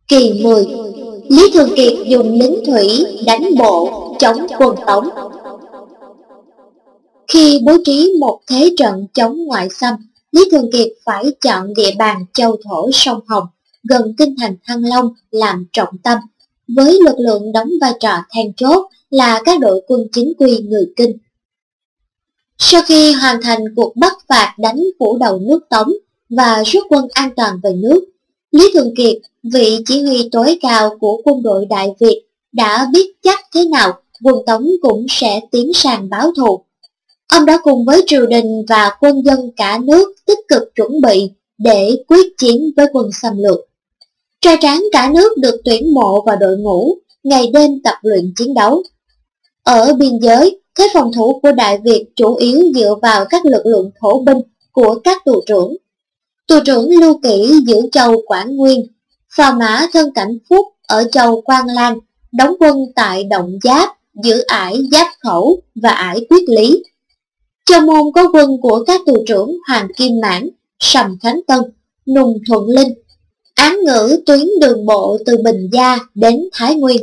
Kỳ 10. Lý Thường Kiệt dùng lính thủy đánh bộ chống quân Tống. Khi bố trí một thế trận chống ngoại xâm, Lý Thường Kiệt phải chọn địa bàn châu thổ sông Hồng gần kinh thành Thăng Long làm trọng tâm, với lực lượng đóng vai trò then chốt là các đội quân chính quy người Kinh. Sau khi hoàn thành cuộc bắt phạt đánh phủ đầu nước Tống và rút quân an toàn về nước, Lý Thường Kiệt, vị chỉ huy tối cao của quân đội Đại Việt, đã biết chắc thế nào quân Tống cũng sẽ tiến sang báo thù. Ông đã cùng với triều đình và quân dân cả nước tích cực chuẩn bị để quyết chiến với quân xâm lược. Trai tráng cả nước được tuyển mộ vào đội ngũ, ngày đêm tập luyện chiến đấu. Ở biên giới, thế phòng thủ của Đại Việt chủ yếu dựa vào các lực lượng thổ binh của các tù trưởng. Tù trưởng Lưu Kỷ giữ châu Quảng Nguyên, phò mã Thân Cảnh Phúc ở châu Quan Lan, đóng quân tại Động Giáp, giữ ải Giáp Khẩu và ải Quyết Lý. Châu Môn có quân của các tù trưởng Hoàng Kim Mãn, Sầm Khánh Tân, Nùng Thuận Linh. Án Ngữ tuyến đường bộ từ Bình Gia đến Thái Nguyên.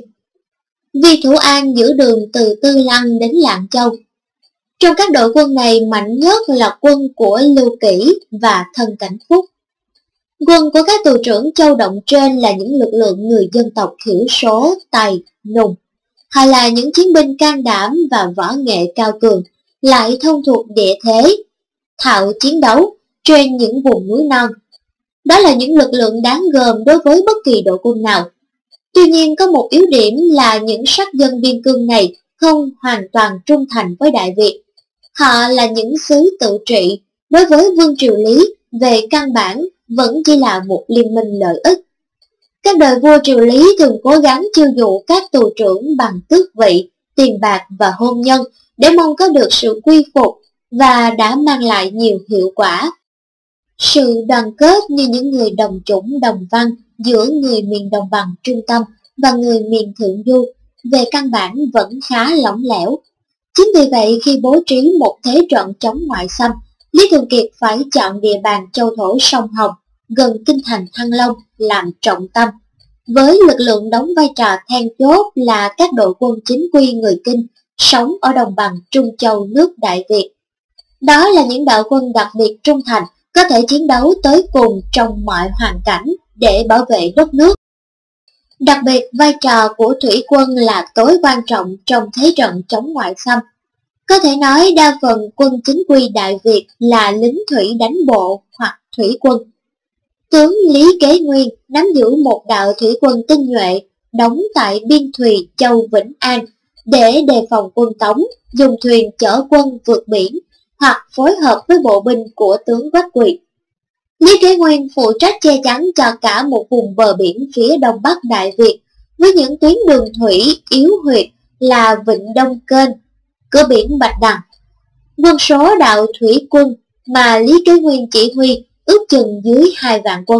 Vi Thủ An giữ đường từ Tư Lăng đến Lạng Châu. Trong các đội quân này, mạnh nhất là quân của Lưu Kỷ và Thân Cảnh Phúc. Quân của các tù trưởng châu Động trên là những lực lượng người dân tộc thiểu số Tày, Nùng, hay là những chiến binh can đảm và võ nghệ cao cường, lại thông thuộc địa thế, thạo chiến đấu trên những vùng núi non. Đó là những lực lượng đáng gờm đối với bất kỳ đội quân nào. Tuy nhiên có một yếu điểm là những sắc dân biên cương này không hoàn toàn trung thành với Đại Việt. Họ là những xứ tự trị, đối với Vương Triều Lý về căn bản vẫn chỉ là một liên minh lợi ích. Các đời vua Triều Lý thường cố gắng chiêu dụ các tù trưởng bằng tước vị, tiền bạc và hôn nhân để mong có được sự quy phục, và đã mang lại nhiều hiệu quả. Sự đoàn kết như những người đồng chủng đồng văn giữa người miền đồng bằng trung tâm và người miền thượng du về căn bản vẫn khá lỏng lẻo. Chính vì vậy, khi bố trí một thế trận chống ngoại xâm, Lý Thường Kiệt phải chọn địa bàn châu thổ sông Hồng gần kinh thành Thăng Long làm trọng tâm, với lực lượng đóng vai trò then chốt là các đội quân chính quy người Kinh sống ở đồng bằng Trung Châu nước Đại Việt. Đó là những đội quân đặc biệt trung thành, có thể chiến đấu tới cùng trong mọi hoàn cảnh để bảo vệ đất nước. Đặc biệt, vai trò của thủy quân là tối quan trọng trong thế trận chống ngoại xâm. Có thể nói đa phần quân chính quy Đại Việt là lính thủy đánh bộ hoặc thủy quân. Tướng Lý Kế Nguyên nắm giữ một đạo thủy quân tinh nhuệ đóng tại Biên Thùy, châu Vĩnh An để đề phòng quân Tống dùng thuyền chở quân vượt biển, hoặc phối hợp với bộ binh của tướng Quách Quỳ. Lý Kế Nguyên phụ trách che chắn cho cả một vùng bờ biển phía đông bắc Đại Việt với những tuyến đường thủy yếu huyệt là Vịnh Đông Kênh, cửa biển Bạch Đằng. Quân số đạo thủy quân mà Lý Kế Nguyên chỉ huy ước chừng dưới 2 vạn quân.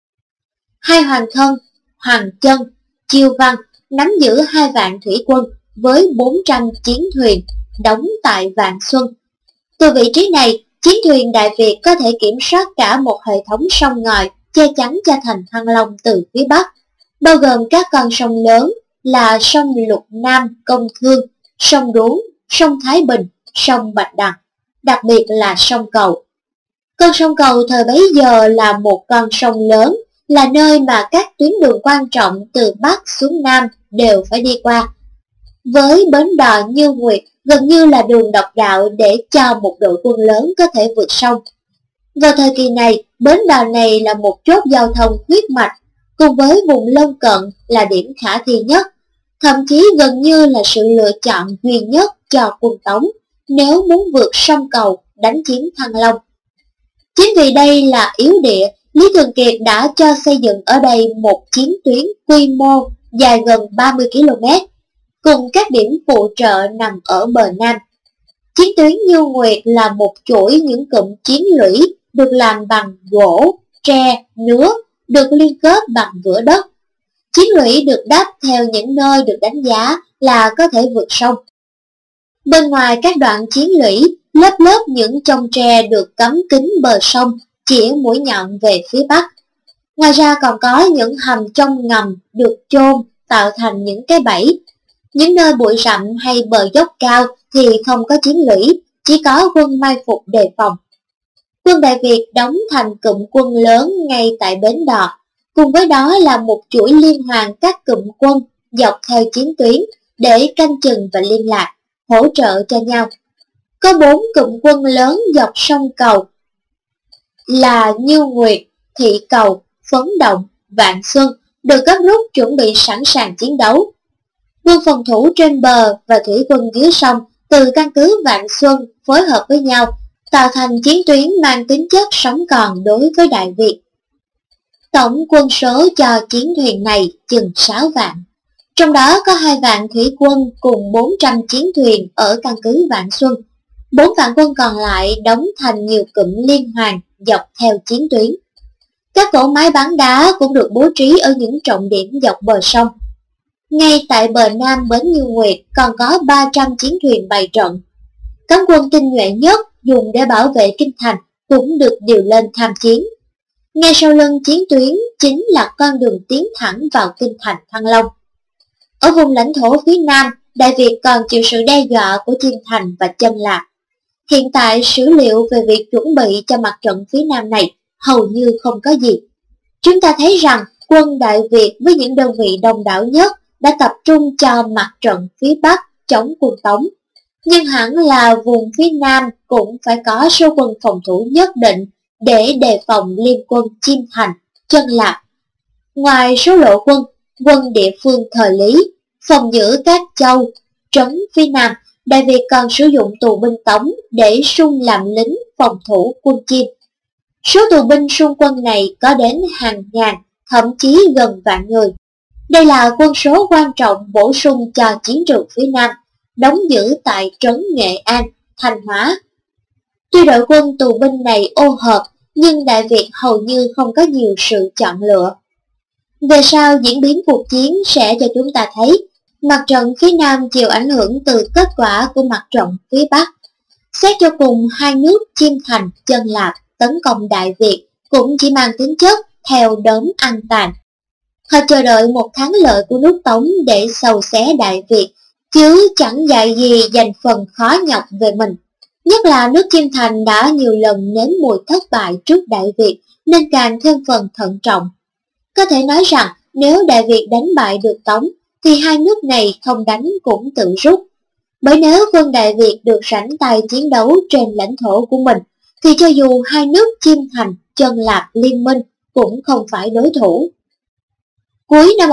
Hai Hoàng Thân, Hoàng Chân, Chiêu Văn nắm giữ 2 vạn thủy quân với 400 chiến thuyền đóng tại Vạn Xuân. Từ vị trí này, chiến thuyền Đại Việt có thể kiểm soát cả một hệ thống sông ngòi che chắn cho thành Thăng Long từ phía Bắc, bao gồm các con sông lớn là sông Lục Nam Công Thương, sông Đuống, sông Thái Bình, sông Bạch Đằng, đặc biệt là sông Cầu. Con sông Cầu thời bấy giờ là một con sông lớn, là nơi mà các tuyến đường quan trọng từ Bắc xuống Nam đều phải đi qua. Với bến đò Như Nguyệt gần như là đường độc đạo để cho một đội quân lớn có thể vượt sông. Vào thời kỳ này, bến đò này là một chốt giao thông huyết mạch, cùng với vùng lân cận là điểm khả thi nhất, thậm chí gần như là sự lựa chọn duy nhất cho quân Tống nếu muốn vượt sông Cầu đánh chiếm Thăng Long. Chính vì đây là yếu địa, Lý Thường Kiệt đã cho xây dựng ở đây một chiến tuyến quy mô dài gần 30 km, cùng các điểm phụ trợ nằm ở bờ Nam. Chiến tuyến Như Nguyệt là một chuỗi những cụm chiến lũy được làm bằng gỗ, tre, nứa, được liên kết bằng vữa đất. Chiến lũy được đắp theo những nơi được đánh giá là có thể vượt sông. Bên ngoài các đoạn chiến lũy, lớp lớp những chông tre được cắm kín bờ sông, chĩa mũi nhọn về phía Bắc. Ngoài ra còn có những hầm trong ngầm được chôn tạo thành những cái bẫy. Những nơi bụi rậm hay bờ dốc cao thì không có chiến lũy, chỉ có quân mai phục đề phòng. Quân Đại Việt đóng thành cụm quân lớn ngay tại bến đò, cùng với đó là một chuỗi liên hoàn các cụm quân dọc theo chiến tuyến để canh chừng và liên lạc, hỗ trợ cho nhau. Có 4 cụm quân lớn dọc sông Cầu là Như Nguyệt, Thị Cầu, Phấn Động, Vạn Xuân được gấp rút chuẩn bị sẵn sàng chiến đấu. Quân phòng thủ trên bờ và thủy quân dưới sông từ căn cứ Vạn Xuân phối hợp với nhau, tạo thành chiến tuyến mang tính chất sống còn đối với Đại Việt. Tổng quân số cho chiến thuyền này chừng 6 vạn, trong đó có 2 vạn thủy quân cùng 400 chiến thuyền ở căn cứ Vạn Xuân. 4 vạn quân còn lại đóng thành nhiều cụm liên hoàn dọc theo chiến tuyến. Các cỗ máy bắn đá cũng được bố trí ở những trọng điểm dọc bờ sông. Ngay tại bờ nam bến Như Nguyệt còn có 300 chiến thuyền bày trận. Cấm quân tinh nhuệ nhất dùng để bảo vệ kinh thành cũng được điều lên tham chiến. Ngay sau lưng chiến tuyến chính là con đường tiến thẳng vào kinh thành Thăng Long. Ở vùng lãnh thổ phía nam, Đại Việt còn chịu sự đe dọa của Chiêm Thành và Chân Lạp. Hiện tại sử liệu về việc chuẩn bị cho mặt trận phía nam này hầu như không có gì. Chúng ta thấy rằng quân Đại Việt với những đơn vị đông đảo nhất đã tập trung cho mặt trận phía bắc chống quân Tống. Nhưng hẳn là vùng phía nam cũng phải có số quân phòng thủ nhất định để đề phòng liên quân Chiêm Thành, Chân Lạp. Ngoài số lộ quân, quân địa phương thời Lý, phòng giữ các châu, trấn phía nam, Đại Việt còn sử dụng tù binh Tống để sung làm lính phòng thủ quân Chiêm. Số tù binh sung quân này có đến hàng ngàn, thậm chí gần vạn người. Đây là quân số quan trọng bổ sung cho chiến trường phía Nam, đóng giữ tại trấn Nghệ An, Thanh Hóa. Tuy đội quân tù binh này ô hợp, nhưng Đại Việt hầu như không có nhiều sự chọn lựa. Về sau diễn biến cuộc chiến sẽ cho chúng ta thấy, mặt trận phía Nam chịu ảnh hưởng từ kết quả của mặt trận phía Bắc. Xét cho cùng, hai nước Chiêm Thành, Chân Lạp tấn công Đại Việt cũng chỉ mang tính chất theo đốm ăn tàn. Họ chờ đợi một thắng lợi của nước Tống để xâu xé Đại Việt, chứ chẳng dạy gì dành phần khó nhọc về mình. Nhất là nước Chiêm Thành đã nhiều lần nếm mùi thất bại trước Đại Việt nên càng thêm phần thận trọng. Có thể nói rằng nếu Đại Việt đánh bại được Tống thì hai nước này không đánh cũng tự rút. Bởi nếu quân Đại Việt được rảnh tay chiến đấu trên lãnh thổ của mình thì cho dù hai nước Chiêm Thành, Chân Lạp liên minh cũng không phải đối thủ. Cuối năm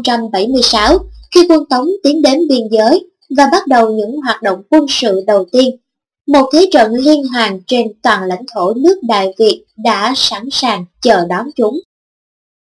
1076, khi quân Tống tiến đến biên giới và bắt đầu những hoạt động quân sự đầu tiên, một thế trận liên hoàn trên toàn lãnh thổ nước Đại Việt đã sẵn sàng chờ đón chúng.